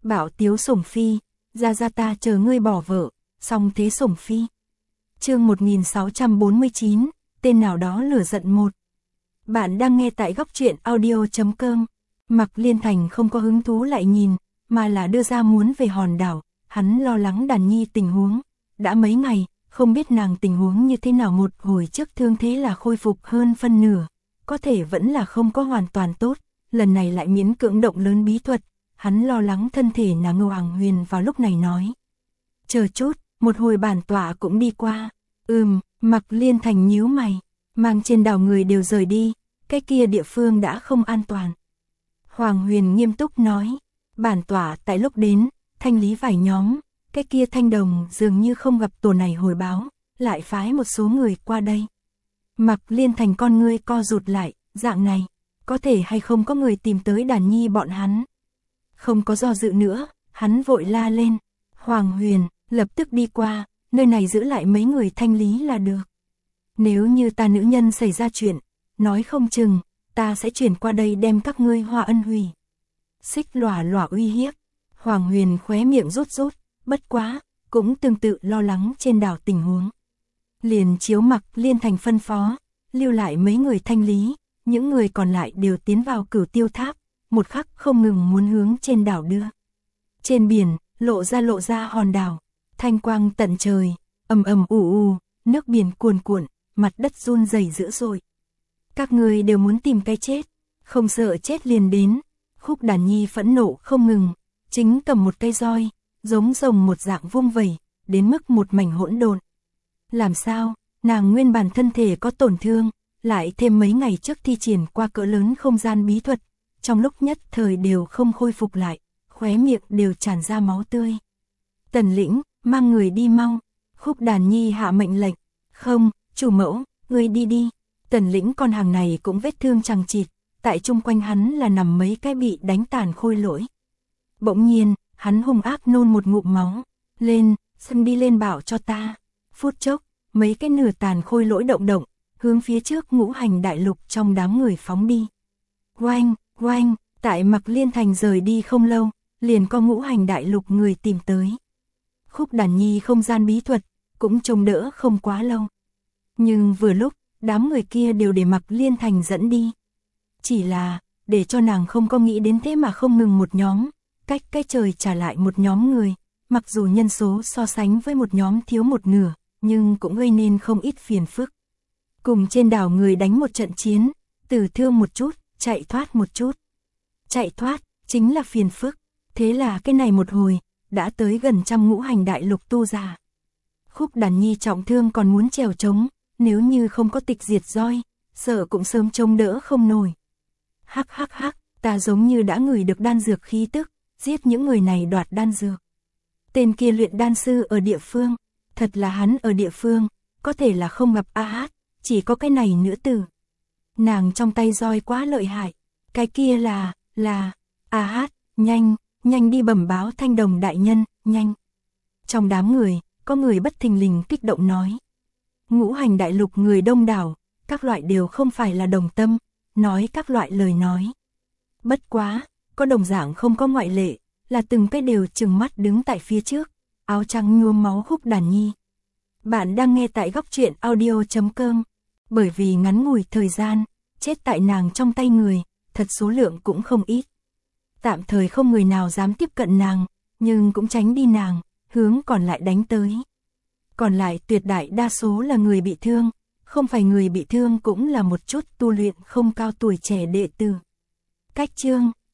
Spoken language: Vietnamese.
Bảo tiếu sủng phi, ra ta chờ ngươi bỏ vợ, xong thế sủng phi. Chương 1649, tên nào đó lửa giận một. Bạn đang nghe tại góc truyện audio.com. Mạc Liên Thành không có hứng thú lại nhìn, mà là đưa ra muốn về hòn đảo, hắn lo lắng Đàn Nhi tình huống. Đã mấy ngày, không biết nàng tình huống như thế nào, một hồi trước thương thế là khôi phục hơn phân nửa, có thể vẫn là không có hoàn toàn tốt, lần này lại miễn cưỡng động lớn bí thuật, hắn lo lắng thân thể nàng. Ngô Hoàng Huyền vào lúc này nói. Chờ chút, một hồi bản tọa cũng đi qua. Mạc Liên Thành nhíu mày, mang trên đảo người đều rời đi, cái kia địa phương đã không an toàn. Hoàng Huyền nghiêm túc nói, bản tọa tại lúc đến, thanh lý vài nhóm, cái kia Thanh Đồng dường như không gặp tổ này hồi báo, lại phái một số người qua đây. Mạc Liên Thành con ngươi co rụt lại, dạng này, có thể hay không có người tìm tới Đàn Nhi bọn hắn. Không có do dự nữa, hắn vội la lên, Hoàng Huyền, lập tức đi qua, nơi này giữ lại mấy người thanh lý là được. Nếu như ta nữ nhân xảy ra chuyện, nói không chừng, ta sẽ chuyển qua đây đem các ngươi hòa ân hủy. Xích lòa lòa uy hiếp, Hoàng Huyền khóe miệng rút, bất quá, cũng tương tự lo lắng trên đảo tình huống. Liền chiếu Mạc Liên Thành phân phó, lưu lại mấy người thanh lý, những người còn lại đều tiến vào Cửu Tiêu Tháp, một khắc không ngừng muốn hướng trên đảo đưa. Trên biển, lộ ra hòn đảo, thanh quang tận trời, ầm ù, nước biển cuồn cuộn, mặt đất run rẩy dữ dội. Các người đều muốn tìm cái chết, không sợ chết liền đến. Khúc Đàn Nhi phẫn nộ không ngừng, chính cầm một cây roi, giống rồng một dạng vung vẩy, đến mức một mảnh hỗn độn. Làm sao, nàng nguyên bản thân thể có tổn thương, lại thêm mấy ngày trước thi triển qua cỡ lớn không gian bí thuật, trong lúc nhất thời đều không khôi phục lại, khóe miệng đều tràn ra máu tươi. Tần lĩnh, mang người đi mau. Khúc Đàn Nhi hạ mệnh lệnh. Không, chủ mẫu, ngươi đi. Tần lĩnh con hàng này cũng vết thương chằng chịt, tại chung quanh hắn là nằm mấy cái bị đánh tàn khôi lỗi. Bỗng nhiên, hắn hung ác nôn một ngụm máu, lên, xâm đi lên bảo cho ta. Phút chốc, mấy cái nửa tàn khôi lỗi động, hướng phía trước Ngũ Hành Đại Lục trong đám người phóng đi. Oanh, tại Mạc Liên Thành rời đi không lâu, liền có Ngũ Hành Đại Lục người tìm tới. Khúc Đàn Nhi không gian bí thuật, cũng trông đỡ không quá lâu. Nhưng vừa lúc, đám người kia đều để Mạc Liên Thành dẫn đi. Chỉ là, để cho nàng không có nghĩ đến thế mà không ngừng một nhóm, cách cái trời trả lại một nhóm người, mặc dù nhân số so sánh với một nhóm thiếu một nửa, nhưng cũng gây nên không ít phiền phức. Cùng trên đảo người đánh một trận chiến, tử thương một chút, chạy thoát một chút. Chạy thoát, chính là phiền phức, thế là cái này một hồi, đã tới gần trăm Ngũ Hành Đại Lục tu giả. Khúc Đàn Nhi trọng thương còn muốn trèo trống, nếu như không có tịch diệt roi, sợ cũng sớm chống đỡ không nổi. Hắc, ta giống như đã ngửi được đan dược khí tức, giết những người này đoạt đan dược. Tên kia luyện đan sư ở địa phương, thật là hắn ở địa phương, có thể là không gặp A Hát, chỉ có cái này nữ tử. Nàng trong tay roi quá lợi hại, cái kia là A Hát, nhanh đi bẩm báo Thanh Đồng đại nhân, nhanh. Trong đám người, có người bất thình lình kích động nói. Ngũ Hành Đại Lục người đông đảo, các loại đều không phải là đồng tâm, nói các loại lời nói. Bất quá, có đồng dạng không có ngoại lệ, là từng cái đều trừng mắt đứng tại phía trước, áo trắng nhuốm máu Khúc Đàn Nhi. Bạn đang nghe tại góc truyện audio.com, bởi vì ngắn ngủi thời gian, chết tại nàng trong tay người, thật số lượng cũng không ít. Tạm thời không người nào dám tiếp cận nàng, nhưng cũng tránh đi nàng, hướng còn lại đánh tới. Còn lại tuyệt đại đa số là người bị thương, không phải người bị thương cũng là một chút tu luyện không cao tuổi trẻ đệ tử. Cách chương